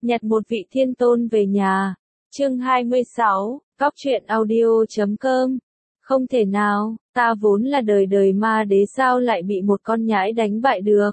Nhặt một vị thiên tôn về nhà. Chương 26, Cóc truyện audio.com. Không thể nào, ta vốn là đời đời ma đế sao lại bị một con nhãi đánh bại được.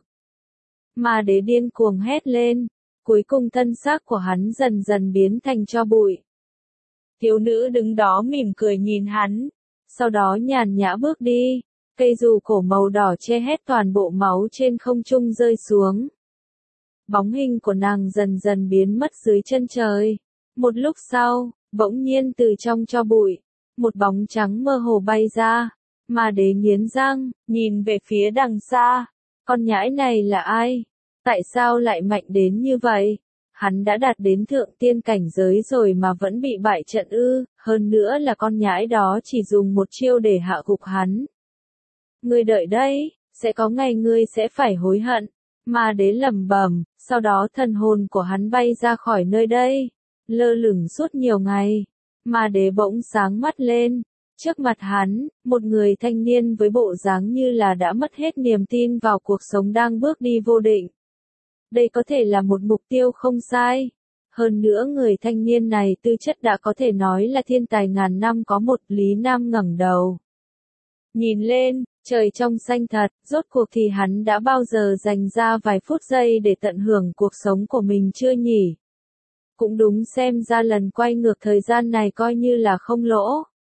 Ma đế điên cuồng hét lên, cuối cùng thân xác của hắn dần dần biến thành tro bụi. Thiếu nữ đứng đó mỉm cười nhìn hắn, sau đó nhàn nhã bước đi, cây dù cổ màu đỏ che hết toàn bộ máu trên không trung rơi xuống. Bóng hình của nàng dần dần biến mất dưới chân trời. Một lúc sau, bỗng nhiên từ trong tro bụi, một bóng trắng mơ hồ bay ra. Ma đế nghiến răng, nhìn về phía đằng xa. Con nhãi này là ai? Tại sao lại mạnh đến như vậy? Hắn đã đạt đến thượng tiên cảnh giới rồi mà vẫn bị bại trận ư? Hơn nữa là con nhãi đó chỉ dùng một chiêu để hạ gục hắn. Ngươi đợi đấy, sẽ có ngày ngươi sẽ phải hối hận. Ma đế lẩm bẩm, sau đó thần hồn của hắn bay ra khỏi nơi đây, lơ lửng suốt nhiều ngày. Ma đế bỗng sáng mắt lên, trước mặt hắn, một người thanh niên với bộ dáng như là đã mất hết niềm tin vào cuộc sống đang bước đi vô định. Đây có thể là một mục tiêu không sai. Hơn nữa người thanh niên này tư chất đã có thể nói là thiên tài ngàn năm có một. Lý Nam ngẩng đầu, nhìn lên, trời trong xanh thật, rốt cuộc thì hắn đã bao giờ dành ra vài phút giây để tận hưởng cuộc sống của mình chưa nhỉ? Cũng đúng, xem ra lần quay ngược thời gian này coi như là không lỗ.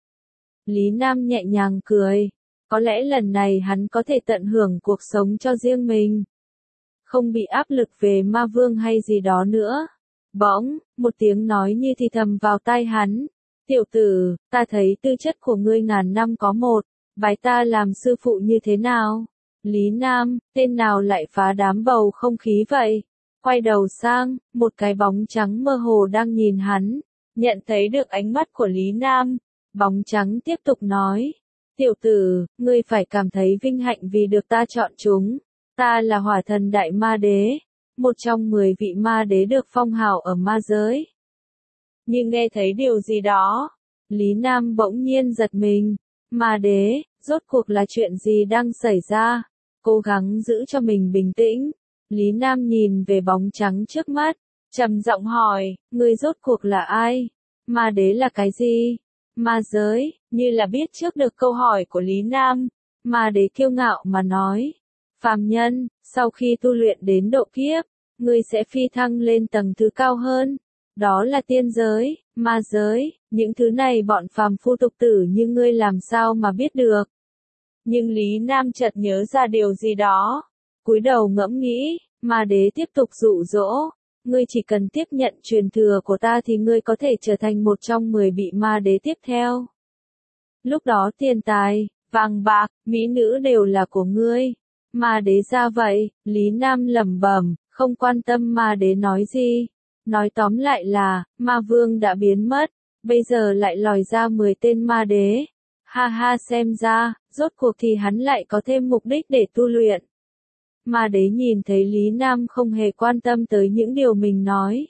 Lý Nam nhẹ nhàng cười, có lẽ lần này hắn có thể tận hưởng cuộc sống cho riêng mình. Không bị áp lực về ma vương hay gì đó nữa. Bỗng, một tiếng nói như thì thầm vào tai hắn. Tiểu tử, ta thấy tư chất của ngươi ngàn năm có một. Bái ta làm sư phụ như thế nào? Lý Nam, tên nào lại phá đám bầu không khí vậy? Quay đầu sang, một cái bóng trắng mơ hồ đang nhìn hắn. Nhận thấy được ánh mắt của Lý Nam, bóng trắng tiếp tục nói. Tiểu tử, ngươi phải cảm thấy vinh hạnh vì được ta chọn chúng. Ta là hỏa thần đại ma đế, một trong 10 vị ma đế được phong hào ở ma giới. Nhưng nghe thấy điều gì đó, Lý Nam bỗng nhiên giật mình. Ma đế, rốt cuộc là chuyện gì đang xảy ra? Cố gắng giữ cho mình bình tĩnh. Lý Nam nhìn về bóng trắng trước mắt, trầm giọng hỏi, ngươi rốt cuộc là ai? Ma đế là cái gì? Ma giới, như là biết trước được câu hỏi của Lý Nam. Ma đế kiêu ngạo mà nói, phàm nhân, sau khi tu luyện đến độ kiếp, ngươi sẽ phi thăng lên tầng thứ cao hơn. Đó là tiên giới, ma giới, những thứ này bọn phàm phu tục tử như ngươi làm sao mà biết được. Nhưng Lý Nam chợt nhớ ra điều gì đó, cúi đầu ngẫm nghĩ. Ma đế tiếp tục dụ dỗ, ngươi chỉ cần tiếp nhận truyền thừa của ta thì ngươi có thể trở thành một trong 10 vị ma đế tiếp theo. Lúc đó tiền tài, vàng bạc, mỹ nữ đều là của ngươi. Ma đế ra vậy, Lý Nam lẩm bẩm, không quan tâm ma đế nói gì. Nói tóm lại là, ma vương đã biến mất, bây giờ lại lòi ra 10 tên ma đế. Ha ha, xem ra, rốt cuộc thì hắn lại có thêm mục đích để tu luyện. Ma đế nhìn thấy Lý Nam không hề quan tâm tới những điều mình nói.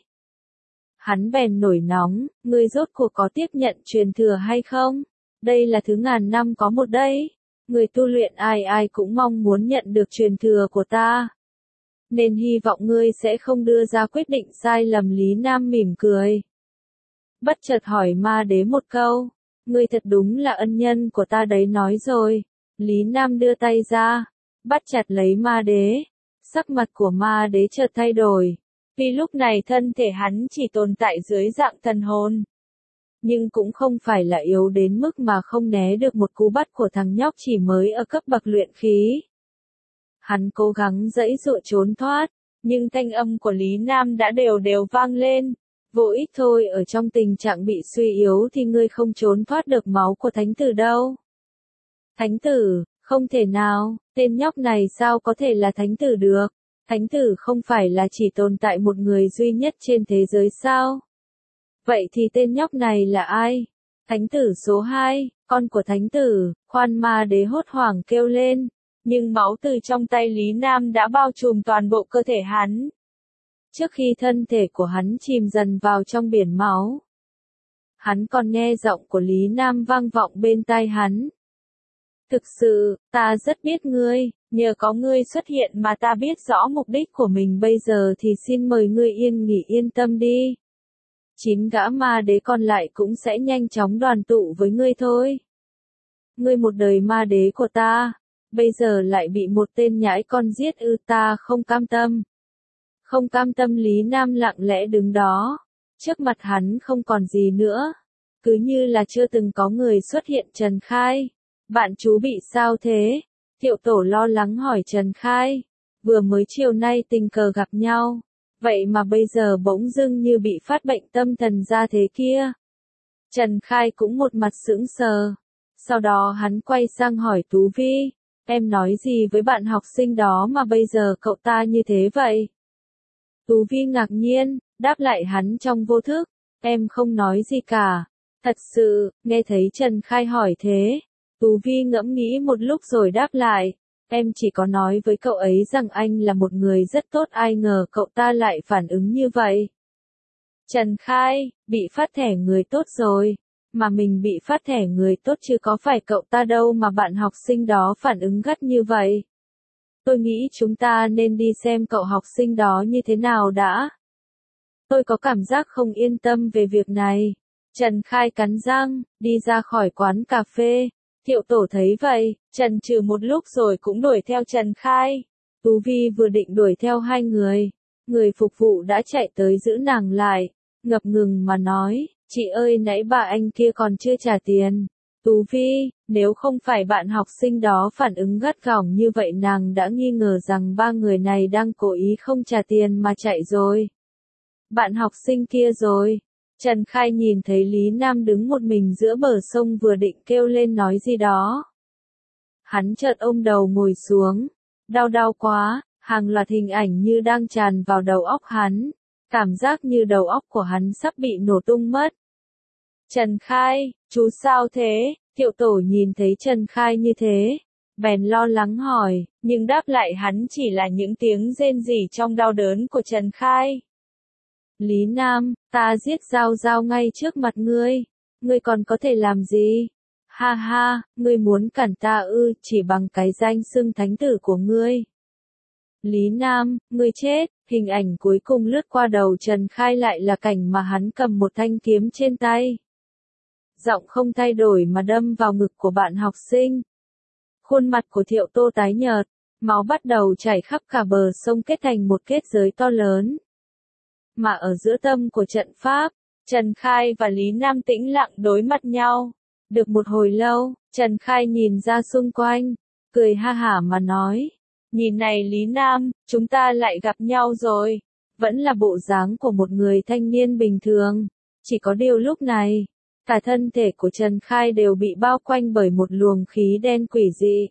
Hắn bèn nổi nóng, ngươi rốt cuộc có tiếp nhận truyền thừa hay không? Đây là thứ ngàn năm có một đấy. Người tu luyện ai ai cũng mong muốn nhận được truyền thừa của ta. Nên hy vọng ngươi sẽ không đưa ra quyết định sai lầm. Lý Nam mỉm cười, bất chợt hỏi ma đế một câu. Ngươi thật đúng là ân nhân của ta đấy. Nói rồi, Lý Nam đưa tay ra, bắt chặt lấy ma đế. Sắc mặt của ma đế chợt thay đổi, vì lúc này thân thể hắn chỉ tồn tại dưới dạng thần hồn. Nhưng cũng không phải là yếu đến mức mà không né được một cú bắt của thằng nhóc chỉ mới ở cấp bậc luyện khí. Hắn cố gắng giãy giụa trốn thoát, nhưng thanh âm của Lý Nam đã đều đều vang lên. Vô ích thôi, ở trong tình trạng bị suy yếu thì ngươi không trốn thoát được máu của thánh tử đâu. Thánh tử, không thể nào, tên nhóc này sao có thể là thánh tử được? Thánh tử không phải là chỉ tồn tại một người duy nhất trên thế giới sao? Vậy thì tên nhóc này là ai? Thánh tử số 2, con của thánh tử. Khoan, ma đế hốt hoảng kêu lên, nhưng máu từ trong tay Lý Nam đã bao trùm toàn bộ cơ thể hắn. Trước khi thân thể của hắn chìm dần vào trong biển máu, hắn còn nghe giọng của Lý Nam vang vọng bên tai hắn. Thực sự, ta rất biết ngươi, Nhờ có ngươi xuất hiện mà ta biết rõ mục đích của mình bây giờ thì xin mời ngươi yên nghỉ yên tâm đi. 9 gã ma đế còn lại cũng sẽ nhanh chóng đoàn tụ với ngươi thôi. Ngươi một đời ma đế của ta, bây giờ lại bị một tên nhãi con giết ư, ta không cam tâm. Không cam tâm. Lý Nam lặng lẽ đứng đó, trước mặt hắn không còn gì nữa, cứ như là chưa từng có người xuất hiện. Trần Khai, bạn chú bị sao thế? Thiệu Tổ lo lắng hỏi Trần Khai, vừa mới chiều nay tình cờ gặp nhau, vậy mà bây giờ bỗng dưng như bị phát bệnh tâm thần ra thế kia. Trần Khai cũng một mặt sững sờ, sau đó hắn quay sang hỏi Tú Vi, em nói gì với bạn học sinh đó mà bây giờ cậu ta như thế vậy? Tú Vi ngạc nhiên, đáp lại hắn trong vô thức, em không nói gì cả. Thật sự, nghe thấy Trần Khai hỏi thế, Tú Vi ngẫm nghĩ một lúc rồi đáp lại, em chỉ có nói với cậu ấy rằng anh là một người rất tốt, ai ngờ cậu ta lại phản ứng như vậy. Trần Khai, bị phát thẻ người tốt rồi, mà mình bị phát thẻ người tốt chứ có phải cậu ta đâu mà bạn học sinh đó phản ứng gắt như vậy. Tôi nghĩ chúng ta nên đi xem cậu học sinh đó như thế nào đã. Tôi có cảm giác không yên tâm về việc này. Trần Khai cắn răng, đi ra khỏi quán cà phê. Thiệu Tổ thấy vậy, chần chừ một lúc rồi cũng đuổi theo Trần Khai. Tú Vi vừa định đuổi theo hai người, người phục vụ đã chạy tới giữ nàng lại, ngập ngừng mà nói, chị ơi nãy bà anh kia còn chưa trả tiền. Tú Vi, nếu không phải bạn học sinh đó phản ứng gắt gỏng như vậy nàng đã nghi ngờ rằng ba người này đang cố ý không trả tiền mà chạy rồi. Bạn học sinh kia rồi. Trần Khai nhìn thấy Lý Nam đứng một mình giữa bờ sông vừa định kêu lên nói gì đó. Hắn chợt ôm đầu ngồi xuống. Đau quá, hàng loạt hình ảnh như đang tràn vào đầu óc hắn. Cảm giác như đầu óc của hắn sắp bị nổ tung mất. Trần Khai, chú sao thế? Thiệu Tổ nhìn thấy Trần Khai như thế, bèn lo lắng hỏi, nhưng đáp lại hắn chỉ là những tiếng rên rỉ trong đau đớn của Trần Khai. Lý Nam, ta giết Giao Giao ngay trước mặt ngươi còn có thể làm gì? Ha ha, ngươi muốn cản ta ư, chỉ bằng cái danh xưng thánh tử của ngươi. Lý Nam, ngươi chết. Hình ảnh cuối cùng lướt qua đầu Trần Khai lại là cảnh mà hắn cầm một thanh kiếm trên tay. Giọng không thay đổi mà đâm vào ngực của bạn học sinh. Khuôn mặt của Thiệu Tô tái nhợt, máu bắt đầu chảy khắp cả bờ sông kết thành một kết giới to lớn. Mà ở giữa tâm của trận pháp, Trần Khai và Lý Nam tĩnh lặng đối mặt nhau. Được một hồi lâu, Trần Khai nhìn ra xung quanh, cười ha hả mà nói, nhìn này Lý Nam, chúng ta lại gặp nhau rồi. Vẫn là bộ dáng của một người thanh niên bình thường. Chỉ có điều lúc này, cả thân thể của Trần Khai đều bị bao quanh bởi một luồng khí đen quỷ dị.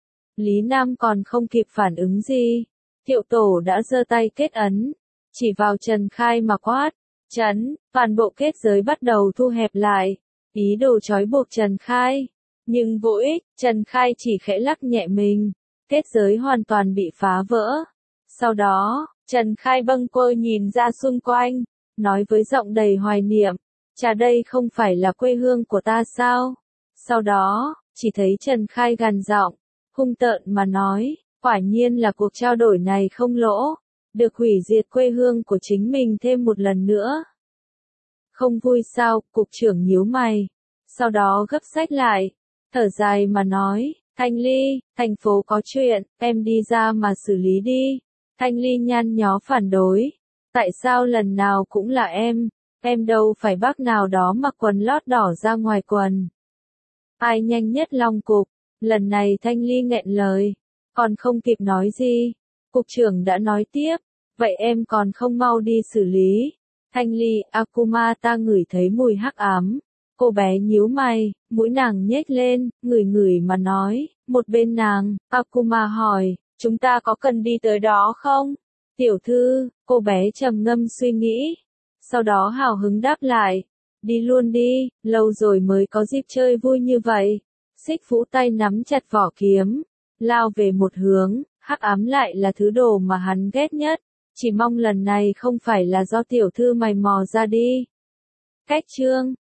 Lý Nam còn không kịp phản ứng gì. Thiệu Tổ đã giơ tay kết ấn, chỉ vào Trần Khai mà quát. Chấn, toàn bộ kết giới bắt đầu thu hẹp lại, ý đồ trói buộc Trần Khai. Nhưng vô ích, Trần Khai chỉ khẽ lắc nhẹ mình, kết giới hoàn toàn bị phá vỡ. Sau đó, Trần Khai bâng quơ nhìn ra xung quanh, nói với giọng đầy hoài niệm, chà đây không phải là quê hương của ta sao? Sau đó, chỉ thấy Trần Khai gằn giọng, hung tợn mà nói, quả nhiên là cuộc trao đổi này không lỗ, được hủy diệt quê hương của chính mình thêm một lần nữa. Không vui sao? Cục trưởng nhíu mày, sau đó gấp sách lại, thở dài mà nói, Thanh Ly, thành phố có chuyện, em đi ra mà xử lý đi. Thanh Ly nhăn nhó phản đối, tại sao lần nào cũng là em đâu phải bác nào đó mặc quần lót đỏ ra ngoài quần. Ai nhanh nhất Long Cục, lần này Thanh Ly nghẹn lời, còn không kịp nói gì, cục trưởng đã nói tiếp, vậy em còn không mau đi xử lý. Thanh Ly, Akuma ta ngửi thấy mùi hắc ám. Cô bé nhíu mày, mũi nàng nhếch lên, ngửi mà nói, một bên nàng, Akuma hỏi, chúng ta có cần đi tới đó không? Tiểu thư, cô bé trầm ngâm suy nghĩ, sau đó hào hứng đáp lại, đi luôn đi, lâu rồi mới có dịp chơi vui như vậy. Xích Vũ tay nắm chặt vỏ kiếm, lao về một hướng, hắc ám lại là thứ đồ mà hắn ghét nhất, chỉ mong lần này không phải là do tiểu thư mày mò ra đi. Cách chương